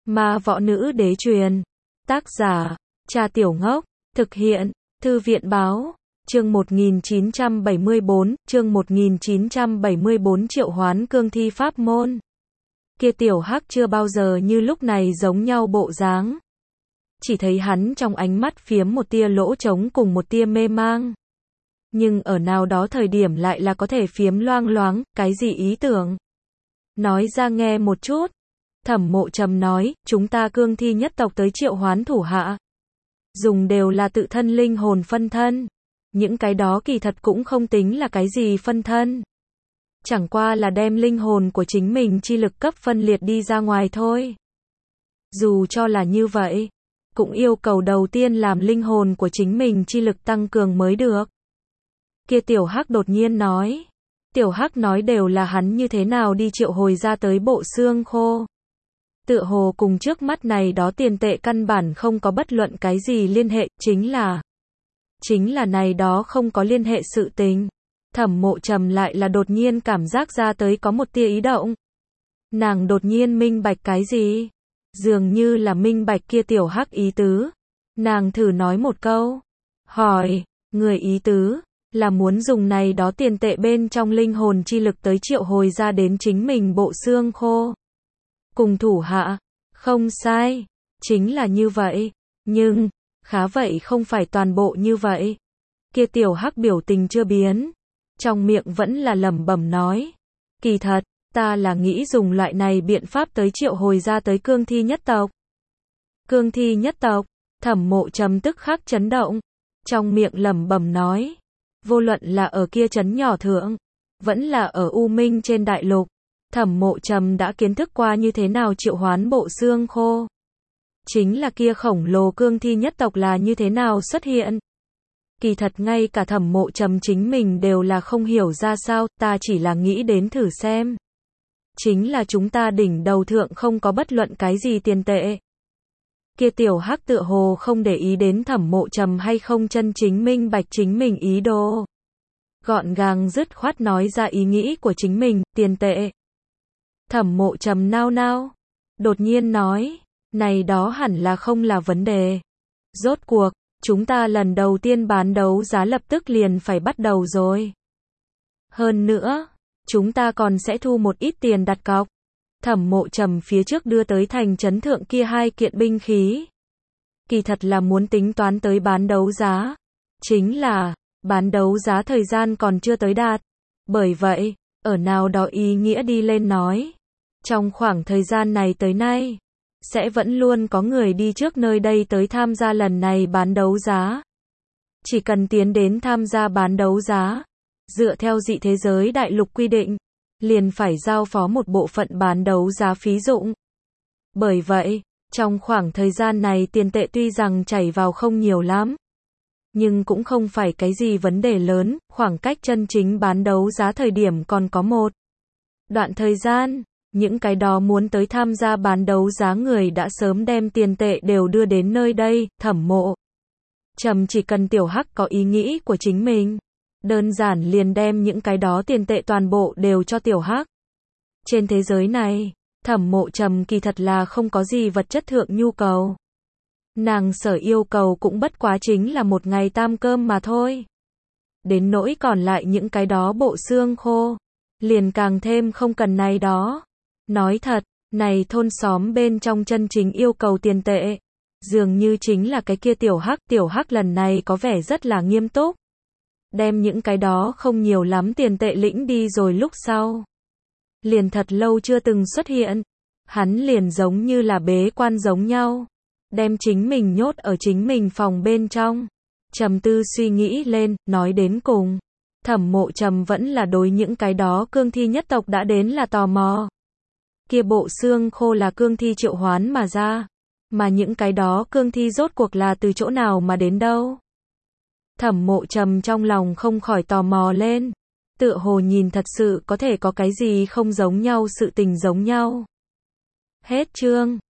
Ma Võ Nữ Đế truyền. Tác giả, Cha Tiểu Ngốc. Thực hiện, Thư viện báo. Chương 1974, chương 1974 triệu hoán cương thi pháp môn. Kia Tiểu Hắc chưa bao giờ như lúc này giống nhau bộ dáng. Chỉ thấy hắn trong ánh mắt phiếm một tia lỗ trống cùng một tia mê mang. Nhưng ở nào đó thời điểm lại là có thể phiếm loang loáng, cái gì ý tưởng? Nói ra nghe một chút. Thẩm Mộ Trầm nói, chúng ta cương thi nhất tộc tới triệu hoán thủ hạ. Dùng đều là tự thân linh hồn phân thân. Những cái đó kỳ thật cũng không tính là cái gì phân thân. Chẳng qua là đem linh hồn của chính mình chi lực cấp phân liệt đi ra ngoài thôi. Dù cho là như vậy, cũng yêu cầu đầu tiên làm linh hồn của chính mình chi lực tăng cường mới được. Kia Tiểu Hắc đột nhiên nói. Tiểu Hắc nói đều là hắn như thế nào đi triệu hồi ra tới bộ xương khô. Tựa hồ cùng trước mắt này đó tiền tệ căn bản không có bất luận cái gì liên hệ, chính là này đó không có liên hệ sự tình. Thẩm Mộ Trầm lại là đột nhiên cảm giác ra tới có một tia ý động. Nàng đột nhiên minh bạch cái gì? Dường như là minh bạch kia Tiểu Hắc ý tứ. Nàng thử nói một câu. Hỏi, người ý tứ là muốn dùng này đó tiền tệ bên trong linh hồn chi lực tới triệu hồi ra đến chính mình bộ xương khô. Cùng thủ hạ, không sai, chính là như vậy, nhưng, khá vậy không phải toàn bộ như vậy. Kia Tiểu Hắc biểu tình chưa biến, trong miệng vẫn là lẩm bẩm nói, kỳ thật, ta là nghĩ dùng loại này biện pháp tới triệu hồi ra tới cương thi nhất tộc. Cương thi nhất tộc, Thẩm Mộ Trầm tức khắc chấn động, trong miệng lẩm bẩm nói, vô luận là ở kia trấn nhỏ thượng, vẫn là ở U Minh trên đại lục. Thẩm Mộ Trầm đã kiến thức qua như thế nào triệu hoán bộ xương khô. Chính là kia khổng lồ cương thi nhất tộc là như thế nào xuất hiện. Kỳ thật ngay cả Thẩm Mộ Trầm chính mình đều là không hiểu ra sao, ta chỉ là nghĩ đến thử xem. Chính là chúng ta đỉnh đầu thượng không có bất luận cái gì tiền tệ. Kia Tiểu Hắc tựa hồ không để ý đến Thẩm Mộ Trầm hay không chân chính minh bạch chính mình ý đồ. Gọn gàng dứt khoát nói ra ý nghĩ của chính mình, tiền tệ. Thẩm Mộ Trầm nao nao, đột nhiên nói, này đó hẳn là không là vấn đề. Rốt cuộc, chúng ta lần đầu tiên bán đấu giá lập tức liền phải bắt đầu rồi. Hơn nữa, chúng ta còn sẽ thu một ít tiền đặt cọc. Thẩm Mộ Trầm phía trước đưa tới thành trấn thượng kia 2 kiện binh khí. Kỳ thật là muốn tính toán tới bán đấu giá. Chính là, bán đấu giá thời gian còn chưa tới đạt. Bởi vậy, ở nào đó ý nghĩa đi lên nói. Trong khoảng thời gian này tới nay, sẽ vẫn luôn có người đi trước nơi đây tới tham gia lần này bán đấu giá. Chỉ cần tiến đến tham gia bán đấu giá, dựa theo dị thế giới đại lục quy định, liền phải giao phó một bộ phận bán đấu giá phí dụng. Bởi vậy, trong khoảng thời gian này tiền tệ tuy rằng chảy vào không nhiều lắm, nhưng cũng không phải cái gì vấn đề lớn, khoảng cách chân chính bán đấu giá thời điểm còn có một đoạn thời gian. Những cái đó muốn tới tham gia bán đấu giá người đã sớm đem tiền tệ đều đưa đến nơi đây. Thẩm Mộ Trầm chỉ cần Tiểu Hắc có ý nghĩ của chính mình, đơn giản liền đem những cái đó tiền tệ toàn bộ đều cho Tiểu Hắc. Trên thế giới này, Thẩm Mộ Trầm kỳ thật là không có gì vật chất thượng nhu cầu. Nàng sở yêu cầu cũng bất quá chính là một ngày tam cơm mà thôi. Đến nỗi còn lại những cái đó bộ xương khô, liền càng thêm không cần này đó. Nói thật, này thôn xóm bên trong chân chính yêu cầu tiền tệ, dường như chính là cái kia Tiểu Hắc lần này có vẻ rất là nghiêm túc. Đem những cái đó không nhiều lắm tiền tệ lĩnh đi rồi lúc sau. Liền thật lâu chưa từng xuất hiện. Hắn liền giống như là bế quan giống nhau. Đem chính mình nhốt ở chính mình phòng bên trong. Trầm tư suy nghĩ lên, nói đến cùng. Thẩm Mộ Trầm vẫn là đối những cái đó cương thi nhất tộc đã đến là tò mò. Kia bộ xương khô là cương thi triệu hoán mà ra. Mà những cái đó cương thi rốt cuộc là từ chỗ nào mà đến đâu? Thẩm Mộ Trầm trong lòng không khỏi tò mò lên. Tựa hồ nhìn thật sự có thể có cái gì không giống nhau sự tình giống nhau. Hết chương.